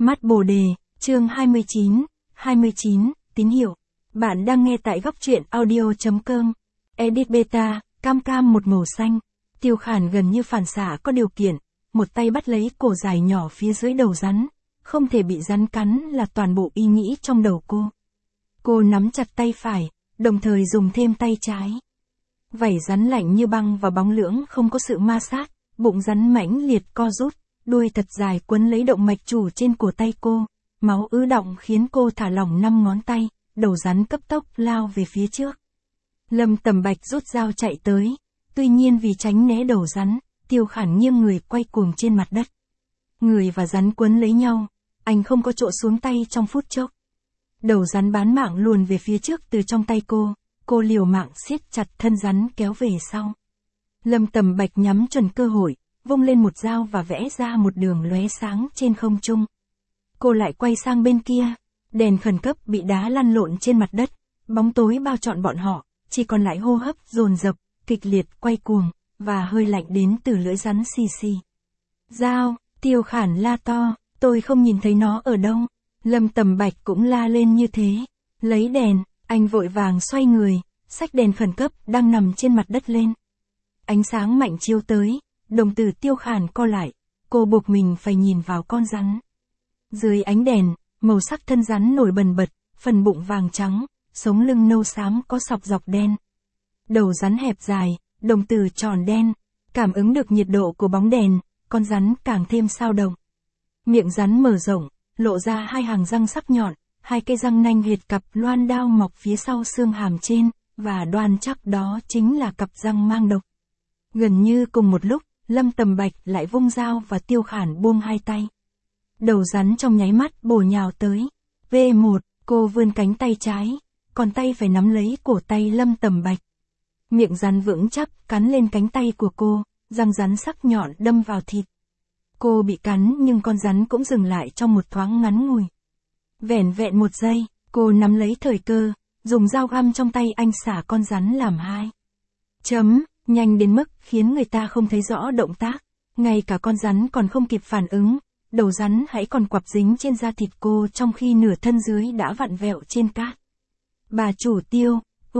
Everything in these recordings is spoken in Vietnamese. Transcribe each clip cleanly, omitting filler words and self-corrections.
Mắt Bồ Đề, chương 29, tín hiệu. Bạn đang nghe tại góc truyện audio.com. Edit beta, cam cam một màu xanh. Tiêu Khản gần như phản xạ có điều kiện, một tay bắt lấy cổ dài nhỏ phía dưới đầu rắn. Không thể bị rắn cắn là toàn bộ ý nghĩ trong đầu cô. Cô nắm chặt tay phải, đồng thời dùng thêm tay trái. Vảy rắn lạnh như băng và bóng lưỡng không có sự ma sát, bụng rắn mãnh liệt co rút, đuôi thật dài quấn lấy động mạch chủ trên cổ tay cô, máu ứ đọng khiến cô thả lỏng 5 ngón tay, đầu rắn cấp tốc lao về phía trước. Lâm Tầm Bạch rút dao chạy tới, tuy nhiên vì tránh né đầu rắn, Tiêu Khản nghiêng người quay cuồng trên mặt đất. Người và rắn quấn lấy nhau, anh không có chỗ xuống tay trong phút chốc. Đầu rắn bán mạng luồn về phía trước từ trong tay cô liều mạng siết chặt thân rắn kéo về sau. Lâm Tầm Bạch nhắm chuẩn cơ hội, vung lên một dao và vẽ ra một đường lóe sáng trên không trung. Cô lại quay sang bên kia, đèn khẩn cấp bị đá lăn lộn trên mặt đất, bóng tối bao trọn bọn họ, chỉ còn lại hô hấp dồn dập, kịch liệt quay cuồng, và hơi lạnh đến từ lưỡi rắn xì xì. Dao, Tiêu Khản la to, tôi không nhìn thấy nó ở đâu. Lâm Tầm Bạch cũng la lên như thế. Lấy đèn, anh vội vàng xoay người, xách đèn khẩn cấp đang nằm trên mặt đất lên. Ánh sáng mạnh chiếu tới, đồng tử Tiêu Khản co lại, cô buộc mình phải nhìn vào con rắn. Dưới ánh đèn, màu sắc thân rắn nổi bần bật, phần bụng vàng trắng, sống lưng nâu xám có sọc dọc đen. Đầu rắn hẹp dài, đồng tử tròn đen, cảm ứng được nhiệt độ của bóng đèn, con rắn càng thêm sao động. Miệng rắn mở rộng, lộ ra hai hàng răng sắc nhọn, hai cây răng nanh huyệt cặp loan đao mọc phía sau xương hàm trên, và đoan chắc đó chính là cặp răng mang độc. Gần như cùng một lúc, Lâm Tầm Bạch lại vung dao và Tiêu Khản buông hai tay. Đầu rắn trong nháy mắt bổ nhào tới. V1, cô vươn cánh tay trái, còn tay phải nắm lấy cổ tay Lâm Tầm Bạch. Miệng rắn vững chắc cắn lên cánh tay của cô, răng rắn sắc nhọn đâm vào thịt. Cô bị cắn nhưng con rắn cũng dừng lại trong một thoáng ngắn ngủi. Vẻn vẹn một giây, cô nắm lấy thời cơ, dùng dao găm trong tay anh xả con rắn làm hai. Nhanh đến mức khiến người ta không thấy rõ động tác, ngay cả con rắn còn không kịp phản ứng, đầu rắn hãy còn quặp dính trên da thịt cô trong khi nửa thân dưới đã vặn vẹo trên cát. Bà chủ Tiêu,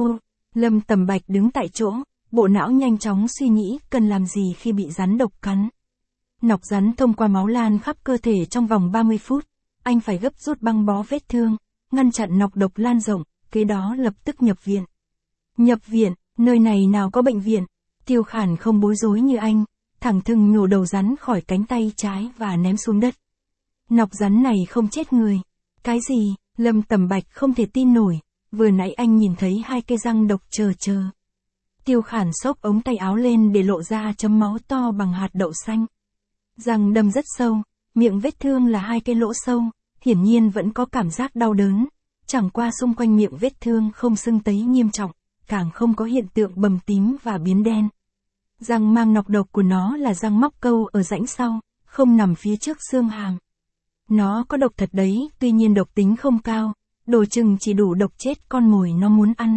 Lâm Tầm Bạch đứng tại chỗ, bộ não nhanh chóng suy nghĩ cần làm gì khi bị rắn độc cắn. Nọc rắn thông qua máu lan khắp cơ thể trong vòng 30 phút, anh phải gấp rút băng bó vết thương, ngăn chặn nọc độc lan rộng, kế đó lập tức nhập viện. Nhập viện, nơi này nào có bệnh viện? Tiêu Khản không bối rối như anh, thẳng thừng nhổ đầu rắn khỏi cánh tay trái và ném xuống đất. Nọc rắn này không chết người. Cái gì? Lâm Tầm Bạch không thể tin nổi, vừa nãy anh nhìn thấy hai cây răng độc chờ. Tiêu Khản xốc ống tay áo lên để lộ ra chấm máu to bằng hạt đậu xanh. Răng đâm rất sâu, miệng vết thương là hai cái lỗ sâu, hiển nhiên vẫn có cảm giác đau đớn, chẳng qua xung quanh miệng vết thương không sưng tấy nghiêm trọng, càng không có hiện tượng bầm tím và biến đen. Răng mang nọc độc của nó là răng móc câu ở rãnh sau, không nằm phía trước xương hàm. Nó có độc thật đấy, tuy nhiên độc tính không cao, đồ chừng chỉ đủ độc chết con mồi nó muốn ăn.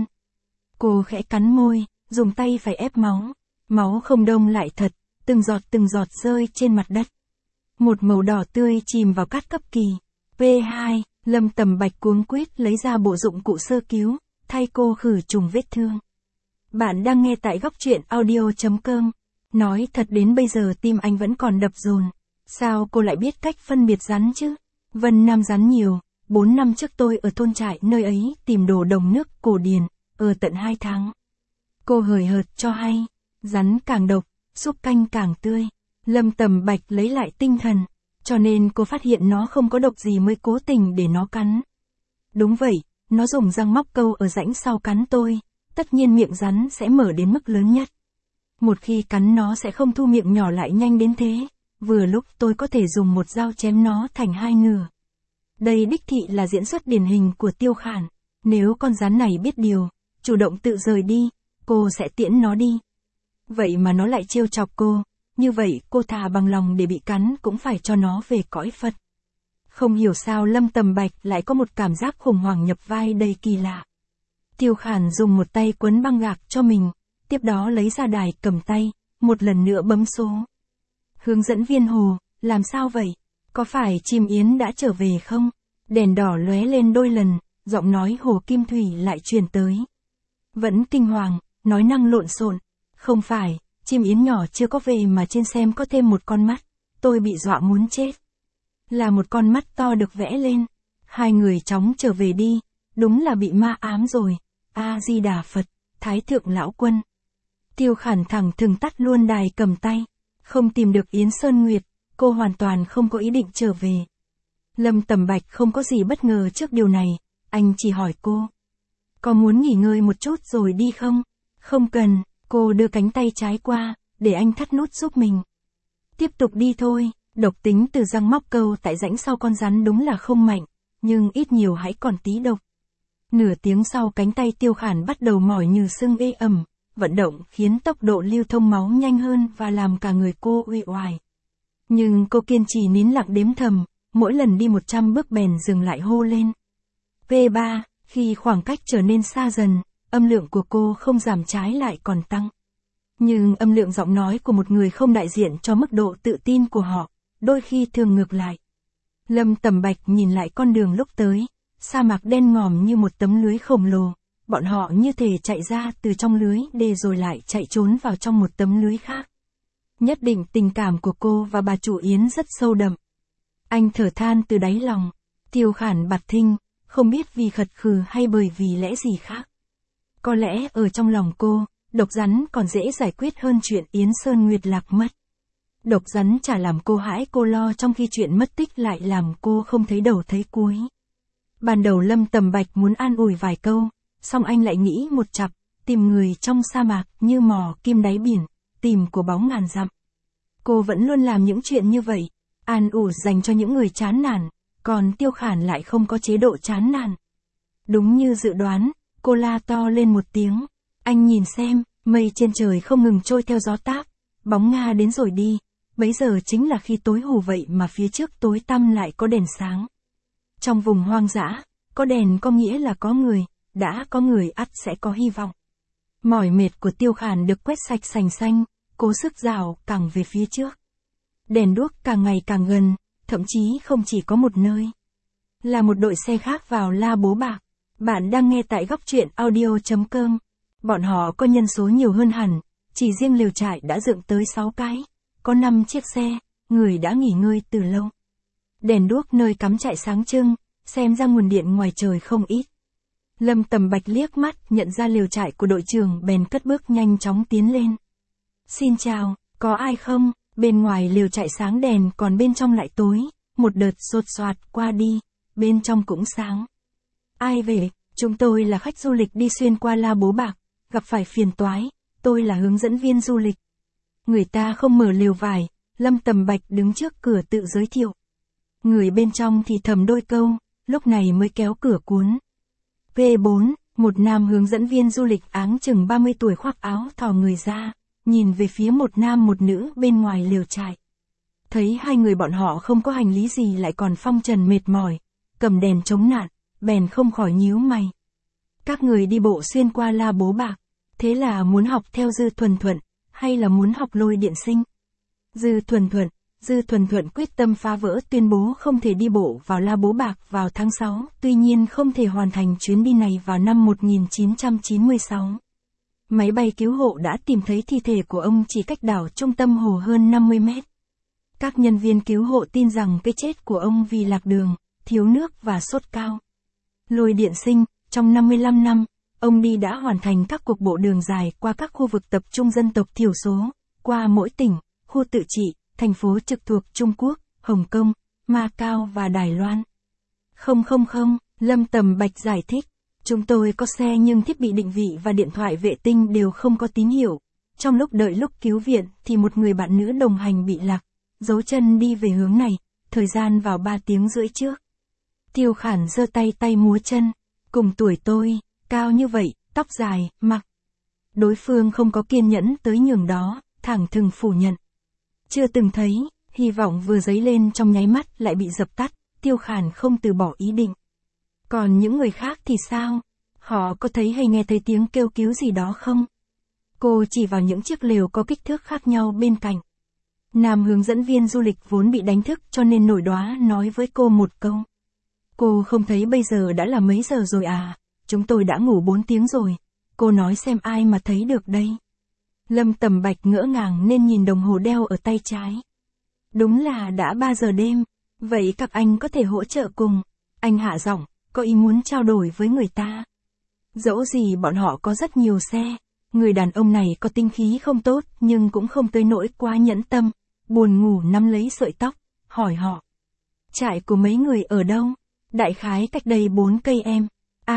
Cô khẽ cắn môi, dùng tay phải ép máu không đông lại thật, từng giọt rơi trên mặt đất. Một màu đỏ tươi chìm vào cát cấp kỳ. P2, Lâm Tầm Bạch cuống quýt lấy ra bộ dụng cụ sơ cứu, thay cô khử trùng vết thương. Bạn đang nghe tại góc truyện audio.com. Nói thật đến bây giờ tim anh vẫn còn đập dồn. Sao cô lại biết cách phân biệt rắn chứ? Vân Nam rắn nhiều, 4 năm trước tôi ở thôn trại nơi ấy tìm đồ đồng nước cổ điển, ở tận 2 tháng. Cô hời hợt cho hay, rắn càng độc, súp canh càng tươi. Lâm Tầm Bạch lấy lại tinh thần, cho nên cô phát hiện nó không có độc gì mới cố tình để nó cắn. Đúng vậy, nó dùng răng móc câu ở rãnh sau cắn tôi, tất nhiên miệng rắn sẽ mở đến mức lớn nhất. Một khi cắn nó sẽ không thu miệng nhỏ lại nhanh đến thế, vừa lúc tôi có thể dùng một dao chém nó thành hai nửa. Đây đích thị là diễn xuất điển hình của Tiêu Khản, nếu con rắn này biết điều, chủ động tự rời đi, cô sẽ tiễn nó đi. Vậy mà nó lại trêu chọc cô, như vậy cô thà bằng lòng để bị cắn cũng phải cho nó về cõi Phật. Không hiểu sao Lâm Tầm Bạch lại có một cảm giác khủng hoảng nhập vai đầy kỳ lạ. Tiêu Khản dùng một tay quấn băng gạc cho mình, tiếp đó lấy ra đài cầm tay, một lần nữa bấm số. Hướng dẫn viên Hồ, làm sao vậy? Có phải chim yến đã trở về không? Đèn đỏ lóe lên đôi lần, giọng nói Hồ Kim Thủy lại truyền tới. Vẫn kinh hoàng, nói năng lộn xộn. Không phải, chim yến nhỏ chưa có về mà trên xem có thêm một con mắt. Tôi bị dọa muốn chết. Là một con mắt to được vẽ lên. Hai người chóng trở về đi, đúng là bị ma ám rồi. A-di-đà Phật, Thái thượng lão quân. Tiêu Khản thẳng thừng tắt luôn đài cầm tay. Không tìm được Yến Sơn Nguyệt, cô hoàn toàn không có ý định trở về. Lâm Tầm Bạch không có gì bất ngờ trước điều này, anh chỉ hỏi cô. Có muốn nghỉ ngơi một chút rồi đi không? Không cần, cô đưa cánh tay trái qua, để anh thắt nút giúp mình. Tiếp tục đi thôi, độc tính từ răng móc câu tại rãnh sau con rắn đúng là không mạnh, nhưng ít nhiều hãy còn tí độc. Nửa tiếng sau cánh tay Tiêu Khản bắt đầu mỏi như sưng ê ẩm, vận động khiến tốc độ lưu thông máu nhanh hơn và làm cả người cô uể oải. Nhưng cô kiên trì nín lặng đếm thầm, mỗi lần đi 100 bước bèn dừng lại hô lên. V3, khi khoảng cách trở nên xa dần, âm lượng của cô không giảm trái lại còn tăng. Nhưng âm lượng giọng nói của một người không đại diện cho mức độ tự tin của họ, đôi khi thường ngược lại. Lâm Tầm Bạch nhìn lại con đường lúc tới, sa mạc đen ngòm như một tấm lưới khổng lồ, bọn họ như thể chạy ra từ trong lưới để rồi lại chạy trốn vào trong một tấm lưới khác. Nhất định tình cảm của cô và bà chủ Yến rất sâu đậm. Anh thở than từ đáy lòng. Tiêu Khản bặt thinh, không biết vì khật khừ hay bởi vì lẽ gì khác. Có lẽ ở trong lòng cô, độc rắn còn dễ giải quyết hơn chuyện Yến Sơn Nguyệt lạc mất. Độc rắn chả làm cô hãi cô lo trong khi chuyện mất tích lại làm cô không thấy đầu thấy cuối. Ban đầu Lâm Tầm Bạch muốn an ủi vài câu, xong anh lại nghĩ một chặp, tìm người trong sa mạc như mò kim đáy biển, tìm của báu ngàn dặm. Cô vẫn luôn làm những chuyện như vậy, an ủi dành cho những người chán nản, còn Tiêu Khản lại không có chế độ chán nản. Đúng như dự đoán, cô la to lên một tiếng. Anh nhìn xem, mây trên trời không ngừng trôi theo gió táp, bóng Nga đến rồi đi, bấy giờ chính là khi tối hù vậy mà phía trước tối tăm lại có đèn sáng. Trong vùng hoang dã, có đèn có nghĩa là có người, đã có người ắt sẽ có hy vọng. Mỏi mệt của Tiêu Khản được quét sạch sành xanh, cố sức rảo càng về phía trước. Đèn đuốc càng ngày càng gần, thậm chí không chỉ có một nơi. Là một đội xe khác vào La Bố Bạc. Bạn đang nghe tại góc truyện audio.com. Bọn họ có nhân số nhiều hơn hẳn, chỉ riêng lều trại đã dựng tới 6 cái. Có 5 chiếc xe, người đã nghỉ ngơi từ lâu. Đèn đuốc nơi cắm trại sáng trưng, xem ra nguồn điện ngoài trời không ít. Lâm Tầm Bạch liếc mắt nhận ra lều trại của đội trưởng bèn cất bước nhanh chóng tiến lên. Xin chào, có ai không? Bên ngoài lều trại sáng đèn còn bên trong lại tối, một đợt sột soạt qua đi, bên trong cũng sáng. Ai về? Chúng tôi là khách du lịch đi xuyên qua La Bố Bạc, gặp phải phiền toái, tôi là hướng dẫn viên du lịch. Người ta không mở lều vải, Lâm Tầm Bạch đứng trước cửa tự giới thiệu. Người bên trong thì thầm đôi câu, lúc này mới kéo cửa cuốn. V4, một nam hướng dẫn viên du lịch áng chừng 30 tuổi khoác áo thò người ra, nhìn về phía một nam một nữ bên ngoài lều trại. Thấy hai người bọn họ không có hành lý gì lại còn phong trần mệt mỏi, cầm đèn chống nạn, bèn không khỏi nhíu mày. Các người đi bộ xuyên qua La Bố Bạc, thế là muốn học theo Dư Thuần Thuận, hay là muốn học lôi điện sinh? Dư Thuần Thuận quyết tâm phá vỡ tuyên bố không thể đi bộ vào La Bố Bạc vào tháng 6, tuy nhiên không thể hoàn thành chuyến đi này vào năm 1996. Máy bay cứu hộ đã tìm thấy thi thể của ông chỉ cách đảo trung tâm hồ hơn 50 mét. Các nhân viên cứu hộ tin rằng cái chết của ông vì lạc đường, thiếu nước và sốt cao. Lôi điện sinh, trong 55 năm, ông đi đã hoàn thành các cuộc bộ đường dài qua các khu vực tập trung dân tộc thiểu số, qua mỗi tỉnh, khu tự trị, thành phố trực thuộc Trung Quốc, Hồng Kông, Macau và Đài Loan. Không, Lâm Tầm Bạch giải thích. Chúng tôi có xe nhưng thiết bị định vị và điện thoại vệ tinh đều không có tín hiệu. Trong lúc đợi lúc cứu viện thì một người bạn nữ đồng hành bị lạc, giấu chân đi về hướng này, thời gian vào 3 tiếng rưỡi trước. Tiêu Khản giơ tay múa chân, cùng tuổi tôi, cao như vậy, tóc dài, mặc. Đối phương không có kiên nhẫn tới nhường đó, thẳng thừng phủ nhận. Chưa từng thấy, hy vọng vừa dấy lên trong nháy mắt lại bị dập tắt, Tiêu Khản không từ bỏ ý định. Còn những người khác thì sao? Họ có thấy hay nghe thấy tiếng kêu cứu gì đó không? Cô chỉ vào những chiếc lều có kích thước khác nhau bên cạnh. Nam hướng dẫn viên du lịch vốn bị đánh thức cho nên nổi đoá nói với cô một câu. Cô không thấy bây giờ đã là mấy giờ rồi à, chúng tôi đã ngủ 4 tiếng rồi, cô nói xem ai mà thấy được đây. Lâm Tầm Bạch ngỡ ngàng nên nhìn đồng hồ đeo ở tay trái. Đúng là đã 3 giờ đêm, vậy các anh có thể hỗ trợ cùng. Anh hạ giọng, có ý muốn trao đổi với người ta. Dẫu gì bọn họ có rất nhiều xe, người đàn ông này có tinh khí không tốt nhưng cũng không tới nỗi quá nhẫn tâm, buồn ngủ nắm lấy sợi tóc, hỏi họ. Trại của mấy người ở đâu? Đại khái cách đây 4 cây em.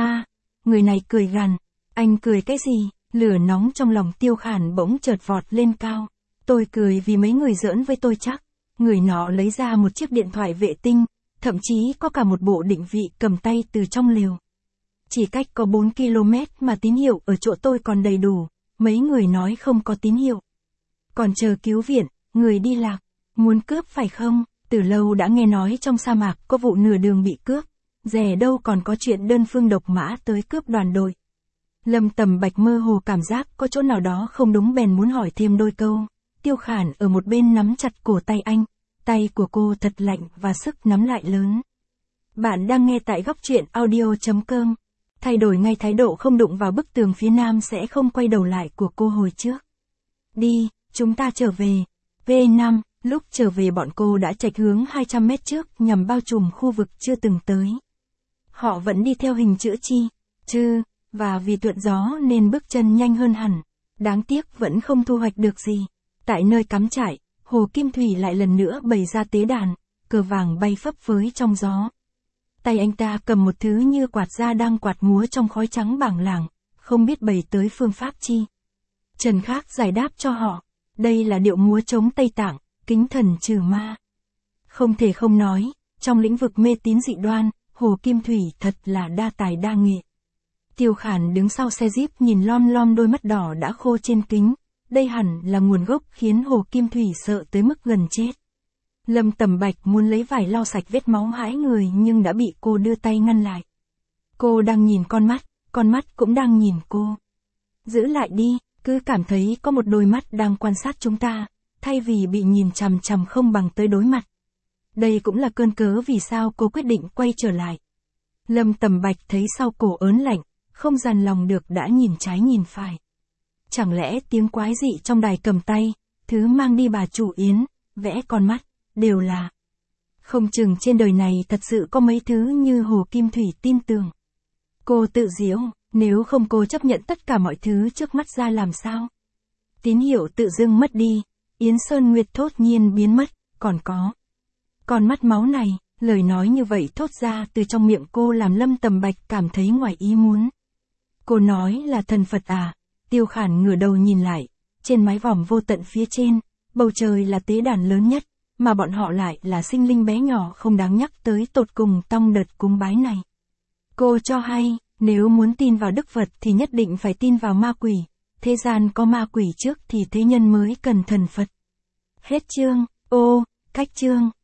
Người này cười gằn. Anh cười cái gì? Lửa nóng trong lòng Tiêu Khản bỗng chợt vọt lên cao. Tôi cười vì mấy người giỡn với tôi chắc. Người nọ lấy ra một chiếc điện thoại vệ tinh, thậm chí có cả một bộ định vị cầm tay từ trong lều. Chỉ cách có 4 km mà tín hiệu ở chỗ tôi còn đầy đủ, mấy người nói không có tín hiệu. Còn chờ cứu viện, người đi lạc, muốn cướp phải không? Từ lâu đã nghe nói trong sa mạc có vụ nửa đường bị cướp, dè đâu còn có chuyện đơn phương độc mã tới cướp đoàn đội. Lâm Tầm Bạch mơ hồ cảm giác có chỗ nào đó không đúng bèn muốn hỏi thêm đôi câu. Tiêu Khản ở một bên nắm chặt cổ tay anh, tay của cô thật lạnh và sức nắm lại lớn. Bạn đang nghe tại góc truyện audio.com. Thay đổi ngay thái độ không đụng vào bức tường phía nam sẽ không quay đầu lại của cô hồi trước. Đi, chúng ta trở về. V5, lúc trở về bọn cô đã chệch hướng 200 mét trước nhằm bao trùm khu vực chưa từng tới. Họ vẫn đi theo hình chữ chứ, và vì thuận gió nên bước chân nhanh hơn hẳn. Đáng tiếc vẫn không thu hoạch được gì. Tại nơi cắm trại, Hồ Kim Thủy lại lần nữa bày ra tế đàn, cờ vàng bay phấp phới trong gió. Tay anh ta cầm một thứ như quạt da đang quạt múa trong khói trắng bảng lảng, không biết bày tới phương pháp chi. Trần Khác giải đáp cho họ, đây là điệu múa chống Tây Tạng, kính thần trừ ma. Không thể không nói, trong lĩnh vực mê tín dị đoan, Hồ Kim Thủy thật là đa tài đa nghệ. Tiêu Khản đứng sau xe Jeep nhìn lom lom đôi mắt đỏ đã khô trên kính, đây hẳn là nguồn gốc khiến Hồ Kim Thủy sợ tới mức gần chết. Lâm Tầm Bạch muốn lấy vải lau sạch vết máu hãi người nhưng đã bị cô đưa tay ngăn lại. Cô đang nhìn con mắt cũng đang nhìn cô. Giữ lại đi, cứ cảm thấy có một đôi mắt đang quan sát chúng ta, thay vì bị nhìn chằm chằm không bằng tới đối mặt. Đây cũng là cơn cớ vì sao cô quyết định quay trở lại. Lâm Tầm Bạch thấy sau cổ ớn lạnh, không dằn lòng được đã nhìn trái nhìn phải. Chẳng lẽ tiếng quái dị trong đài cầm tay, thứ mang đi bà chủ yến, vẽ con mắt, đều là. Không chừng trên đời này thật sự có mấy thứ như Hồ Kim Thủy tin tưởng. Cô tự giễu, nếu không cô chấp nhận tất cả mọi thứ trước mắt ra làm sao? Tín hiệu tự dưng mất đi, Yến Sơn Nguyệt thốt nhiên biến mất, còn có. Con mắt máu này, lời nói như vậy thốt ra từ trong miệng cô làm Lâm Tầm Bạch cảm thấy ngoài ý muốn. Cô nói là thần Phật à? Tiêu Khản ngửa đầu nhìn lại, trên mái vòm vô tận phía trên, bầu trời là tế đàn lớn nhất, mà bọn họ lại là sinh linh bé nhỏ không đáng nhắc tới tột cùng trong đợt cúng bái này. Cô cho hay, nếu muốn tin vào Đức Phật thì nhất định phải tin vào ma quỷ, thế gian có ma quỷ trước thì thế nhân mới cần thần Phật. Hết chương, cách chương.